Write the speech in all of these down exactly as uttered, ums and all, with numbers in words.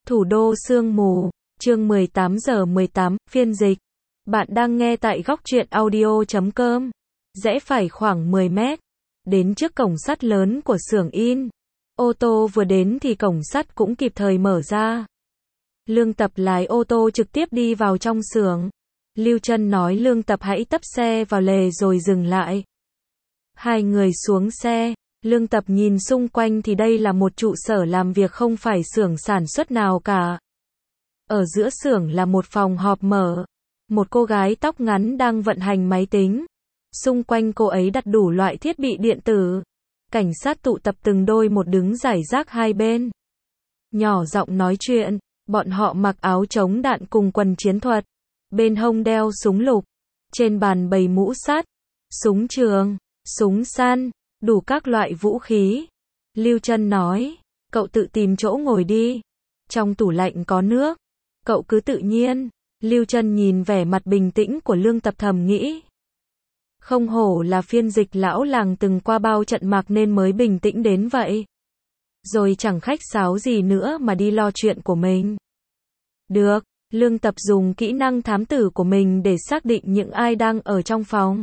Thủ đô sương mù, chương mười tám giờ mười tám, phiên dịch. Bạn đang nghe tại góc truyện audio chấm com. Rẽ phải khoảng mười mét, đến trước cổng sắt lớn của xưởng in. Ô tô vừa đến thì cổng sắt cũng kịp thời mở ra. Lương Tập lái ô tô trực tiếp đi vào trong xưởng. Lưu Trân nói Lương Tập hãy tấp xe vào lề rồi dừng lại. Hai người xuống xe. Lương Tập nhìn xung quanh thì đây là một trụ sở làm việc không phải xưởng sản xuất nào cả. Ở giữa xưởng là một phòng họp mở. Một cô gái tóc ngắn đang vận hành máy tính. Xung quanh cô ấy đặt đủ loại thiết bị điện tử. Cảnh sát tụ tập từng đôi một đứng rải rác hai bên. Nhỏ giọng nói chuyện, bọn họ mặc áo chống đạn cùng quần chiến thuật. Bên hông đeo súng lục. Trên bàn bày mũ sắt, súng trường, súng săn, đủ các loại vũ khí. Lưu Trân nói, cậu tự tìm chỗ ngồi đi. Trong tủ lạnh có nước. Cậu cứ tự nhiên. Lưu Trân nhìn vẻ mặt bình tĩnh của Lương Tập thầm nghĩ. Không hổ là phiên dịch lão làng từng qua bao trận mạc nên mới bình tĩnh đến vậy. Rồi chẳng khách sáo gì nữa mà đi lo chuyện của mình. Được, Lương Tập dùng kỹ năng thám tử của mình để xác định những ai đang ở trong phòng.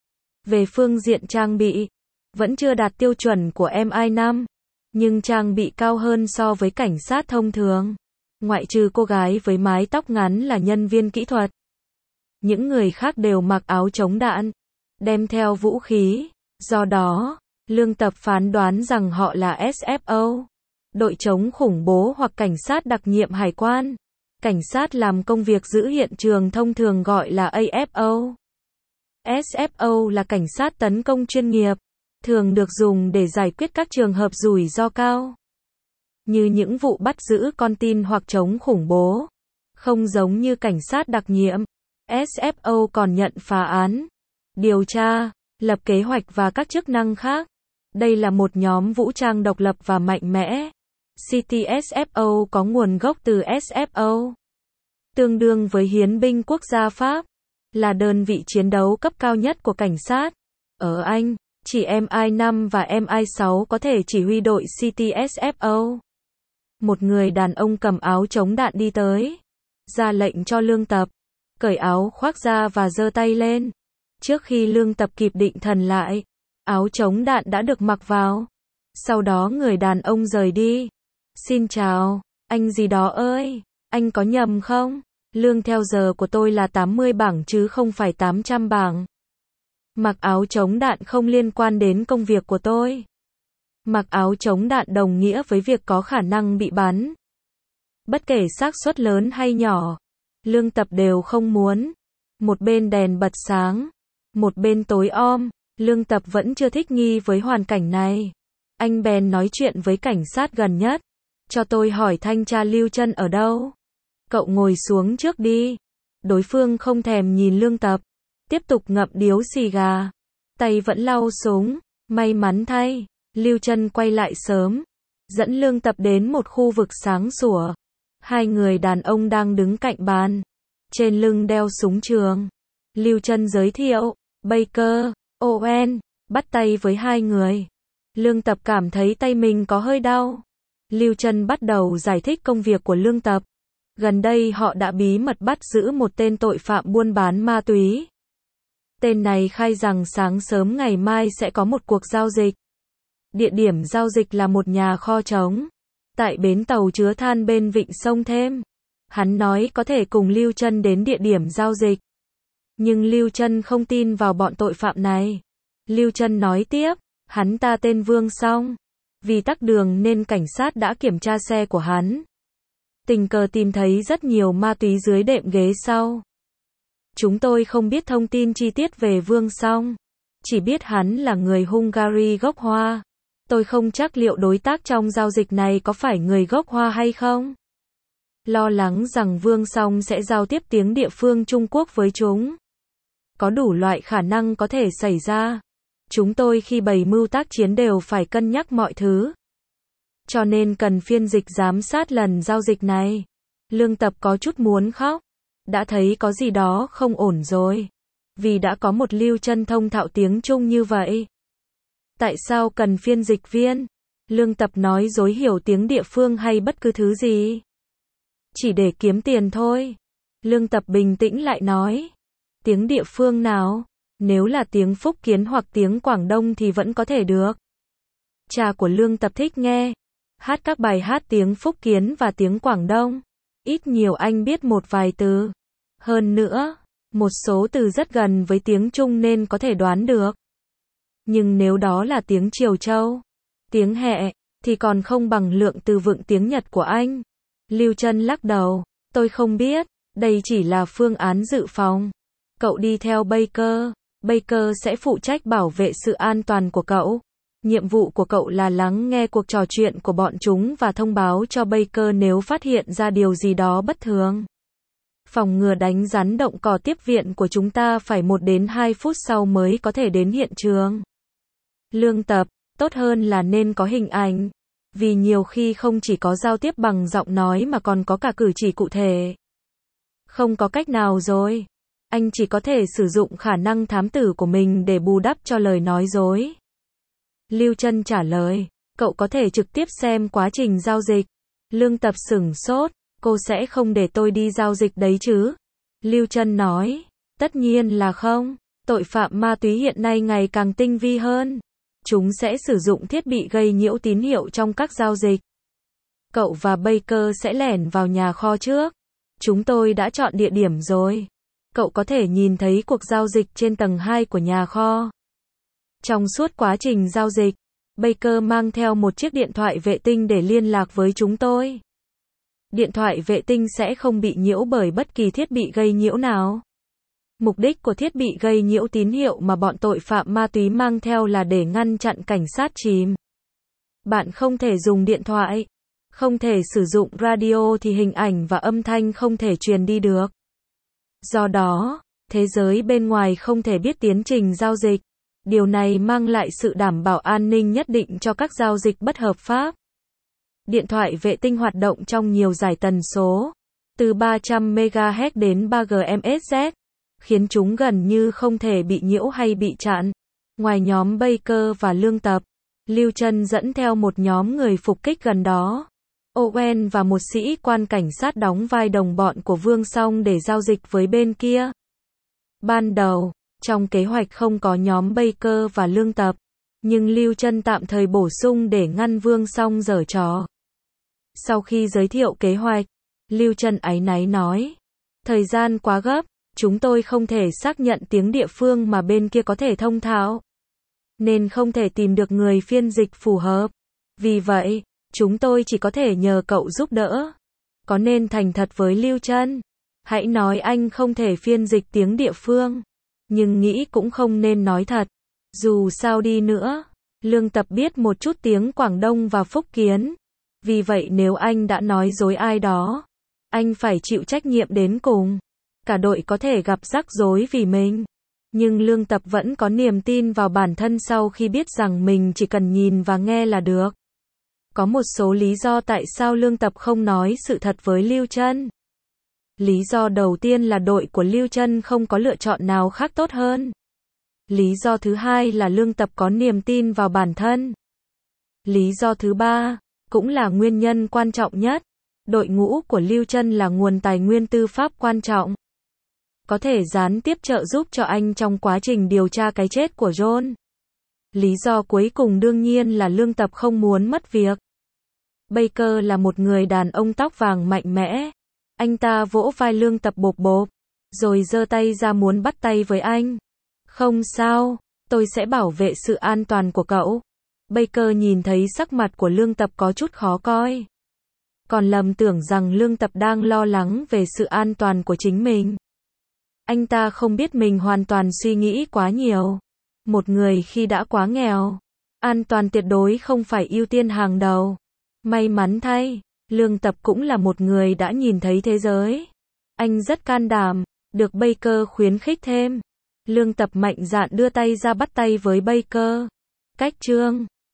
Về phương diện trang bị, vẫn chưa đạt tiêu chuẩn của em i năm, nhưng trang bị cao hơn so với cảnh sát thông thường. Ngoại trừ cô gái với mái tóc ngắn là nhân viên kỹ thuật. Những người khác đều mặc áo chống đạn, đem theo vũ khí. Do đó, Lương Tập phán đoán rằng họ là ét ép o, đội chống khủng bố hoặc cảnh sát đặc nhiệm hải quan. Cảnh sát làm công việc giữ hiện trường thông thường gọi là a ép o. ét ép o là cảnh sát tấn công chuyên nghiệp, thường được dùng để giải quyết các trường hợp rủi ro cao, như những vụ bắt giữ con tin hoặc chống khủng bố. Không giống như cảnh sát đặc nhiệm, ét ép o còn nhận phá án, điều tra, lập kế hoạch và các chức năng khác. Đây là một nhóm vũ trang độc lập và mạnh mẽ. xê tê ét ép o có nguồn gốc từ ét ép o, tương đương với Hiến binh Quốc gia Pháp, là đơn vị chiến đấu cấp cao nhất của cảnh sát. Ở Anh, chỉ em i năm và em i sáu có thể chỉ huy đội xê tê ét ép o. Một người đàn ông cầm áo chống đạn đi tới, ra lệnh cho Lương Tập, cởi áo khoác ra và giơ tay lên. Trước khi Lương Tập kịp định thần lại, áo chống đạn đã được mặc vào. Sau đó người đàn ông rời đi. Xin chào, anh gì đó ơi, anh có nhầm không? Lương theo giờ của tôi là tám mươi bảng chứ không phải tám trăm bảng. Mặc áo chống đạn không liên quan đến công việc của tôi. Mặc áo chống đạn đồng nghĩa với việc có khả năng bị bắn. Bất kể xác suất lớn hay nhỏ, Lương Tập đều không muốn. Một bên đèn bật sáng, một bên tối om, Lương Tập vẫn chưa thích nghi với hoàn cảnh này. Anh bèn nói chuyện với cảnh sát gần nhất. Cho tôi hỏi thanh tra Lưu Trân ở đâu? Cậu ngồi xuống trước đi. Đối phương không thèm nhìn Lương Tập, tiếp tục ngậm điếu xì gà, tay vẫn lau súng. May mắn thay, Lưu Trân quay lại sớm, dẫn Lương Tập đến một khu vực sáng sủa. Hai người đàn ông đang đứng cạnh bàn, trên lưng đeo súng trường. Lưu Trân giới thiệu, Baker, Owen, bắt tay với hai người. Lương Tập cảm thấy tay mình có hơi đau. Lưu Trân bắt đầu giải thích công việc của Lương Tập. Gần đây họ đã bí mật bắt giữ một tên tội phạm buôn bán ma túy. Tên này khai rằng sáng sớm ngày mai sẽ có một cuộc giao dịch. Địa điểm giao dịch là một nhà kho trống tại bến tàu chứa than bên vịnh sông Thêm. Hắn nói có thể cùng Lưu Trân đến địa điểm giao dịch. Nhưng Lưu Trân không tin vào bọn tội phạm này. Lưu Trân nói tiếp, hắn ta tên Vương Song. Vì tắc đường nên cảnh sát đã kiểm tra xe của hắn. Tình cờ tìm thấy rất nhiều ma túy dưới đệm ghế sau. Chúng tôi không biết thông tin chi tiết về Vương Song, chỉ biết hắn là người Hungary gốc Hoa. Tôi không chắc liệu đối tác trong giao dịch này có phải người gốc Hoa hay không. Lo lắng rằng Vương Song sẽ giao tiếp tiếng địa phương Trung Quốc với chúng. Có đủ loại khả năng có thể xảy ra. Chúng tôi khi bày mưu tác chiến đều phải cân nhắc mọi thứ. Cho nên cần phiên dịch giám sát lần giao dịch này. Lương Tập có chút muốn khóc. Đã thấy có gì đó không ổn rồi. Vì đã có một Lưu Trân thông thạo tiếng Trung như vậy. Tại sao cần phiên dịch viên? Lương Tập nói dối hiểu tiếng địa phương hay bất cứ thứ gì? Chỉ để kiếm tiền thôi. Lương Tập bình tĩnh lại nói. Tiếng địa phương nào? Nếu là tiếng Phúc Kiến hoặc tiếng Quảng Đông thì vẫn có thể được. Cha của Lương Tập thích nghe hát các bài hát tiếng Phúc Kiến và tiếng Quảng Đông. Ít nhiều anh biết một vài từ. Hơn nữa, một số từ rất gần với tiếng Trung nên có thể đoán được. Nhưng nếu đó là tiếng Triều Châu, tiếng Hẹ, thì còn không bằng lượng từ vựng tiếng Nhật của anh. Lưu Trân lắc đầu, tôi không biết, đây chỉ là phương án dự phòng. Cậu đi theo Baker, Baker sẽ phụ trách bảo vệ sự an toàn của cậu. Nhiệm vụ của cậu là lắng nghe cuộc trò chuyện của bọn chúng và thông báo cho Baker nếu phát hiện ra điều gì đó bất thường. Phòng ngừa đánh rắn động cỏ tiếp viện của chúng ta phải một đến hai phút sau mới có thể đến hiện trường. Lương Tập, tốt hơn là nên có hình ảnh. Vì nhiều khi không chỉ có giao tiếp bằng giọng nói mà còn có cả cử chỉ cụ thể. Không có cách nào rồi. Anh chỉ có thể sử dụng khả năng thám tử của mình để bù đắp cho lời nói dối. Lưu Trân trả lời, cậu có thể trực tiếp xem quá trình giao dịch. Lương Tập sửng sốt, cô sẽ không để tôi đi giao dịch đấy chứ? Lưu Trân nói, tất nhiên là không. Tội phạm ma túy hiện nay ngày càng tinh vi hơn. Chúng sẽ sử dụng thiết bị gây nhiễu tín hiệu trong các giao dịch. Cậu và Baker sẽ lẻn vào nhà kho trước. Chúng tôi đã chọn địa điểm rồi. Cậu có thể nhìn thấy cuộc giao dịch trên tầng hai của nhà kho. Trong suốt quá trình giao dịch, Baker mang theo một chiếc điện thoại vệ tinh để liên lạc với chúng tôi. Điện thoại vệ tinh sẽ không bị nhiễu bởi bất kỳ thiết bị gây nhiễu nào. Mục đích của thiết bị gây nhiễu tín hiệu mà bọn tội phạm ma túy mang theo là để ngăn chặn cảnh sát chìm. Bạn không thể dùng điện thoại, không thể sử dụng radio thì hình ảnh và âm thanh không thể truyền đi được. Do đó, thế giới bên ngoài không thể biết tiến trình giao dịch. Điều này mang lại sự đảm bảo an ninh nhất định cho các giao dịch bất hợp pháp. Điện thoại vệ tinh hoạt động trong nhiều giải tần số, từ ba trăm mê ga héc đến ba giga héc, khiến chúng gần như không thể bị nhiễu hay bị chặn. Ngoài nhóm Baker và Lương Tập, Lưu Trân dẫn theo một nhóm người phục kích gần đó. Owen và một sĩ quan cảnh sát đóng vai đồng bọn của Vương Song để giao dịch với bên kia. Ban đầu, trong kế hoạch không có nhóm Baker và Lương Tập, nhưng Lưu Trân tạm thời bổ sung để ngăn Vương Song giở trò. Sau khi giới thiệu kế hoạch, Lưu Trân áy náy nói, thời gian quá gấp, chúng tôi không thể xác nhận tiếng địa phương mà bên kia có thể thông thạo, nên không thể tìm được người phiên dịch phù hợp. Vì vậy, chúng tôi chỉ có thể nhờ cậu giúp đỡ. Có nên thành thật với Lưu Trân? Hãy nói anh không thể phiên dịch tiếng địa phương. Nhưng nghĩ cũng không nên nói thật. Dù sao đi nữa, Lương Tập biết một chút tiếng Quảng Đông và Phúc Kiến. Vì vậy nếu anh đã nói dối ai đó, anh phải chịu trách nhiệm đến cùng. Cả đội có thể gặp rắc rối vì mình. Nhưng Lương Tập vẫn có niềm tin vào bản thân sau khi biết rằng mình chỉ cần nhìn và nghe là được. Có một số lý do tại sao Lương Tập không nói sự thật với Lưu Trân. Lý do đầu tiên là đội của Lưu Trân không có lựa chọn nào khác tốt hơn. Lý do thứ hai là Lương Tập có niềm tin vào bản thân. Lý do thứ ba, cũng là nguyên nhân quan trọng nhất, đội ngũ của Lưu Trân là nguồn tài nguyên tư pháp quan trọng. Có thể gián tiếp trợ giúp cho anh trong quá trình điều tra cái chết của John. Lý do cuối cùng đương nhiên là Lương Tập không muốn mất việc. Baker là một người đàn ông tóc vàng mạnh mẽ. Anh ta vỗ vai Lương Tập bộp bộp, rồi giơ tay ra muốn bắt tay với anh. Không sao, tôi sẽ bảo vệ sự an toàn của cậu. Baker nhìn thấy sắc mặt của Lương Tập có chút khó coi. Còn lầm tưởng rằng Lương Tập đang lo lắng về sự an toàn của chính mình. Anh ta không biết mình hoàn toàn suy nghĩ quá nhiều. Một người khi đã quá nghèo, an toàn tuyệt đối không phải ưu tiên hàng đầu. May mắn thay, Lương Tập cũng là một người đã nhìn thấy thế giới. Anh rất can đảm, được Baker khuyến khích thêm. Lương Tập mạnh dạn đưa tay ra bắt tay với Baker. Cách chương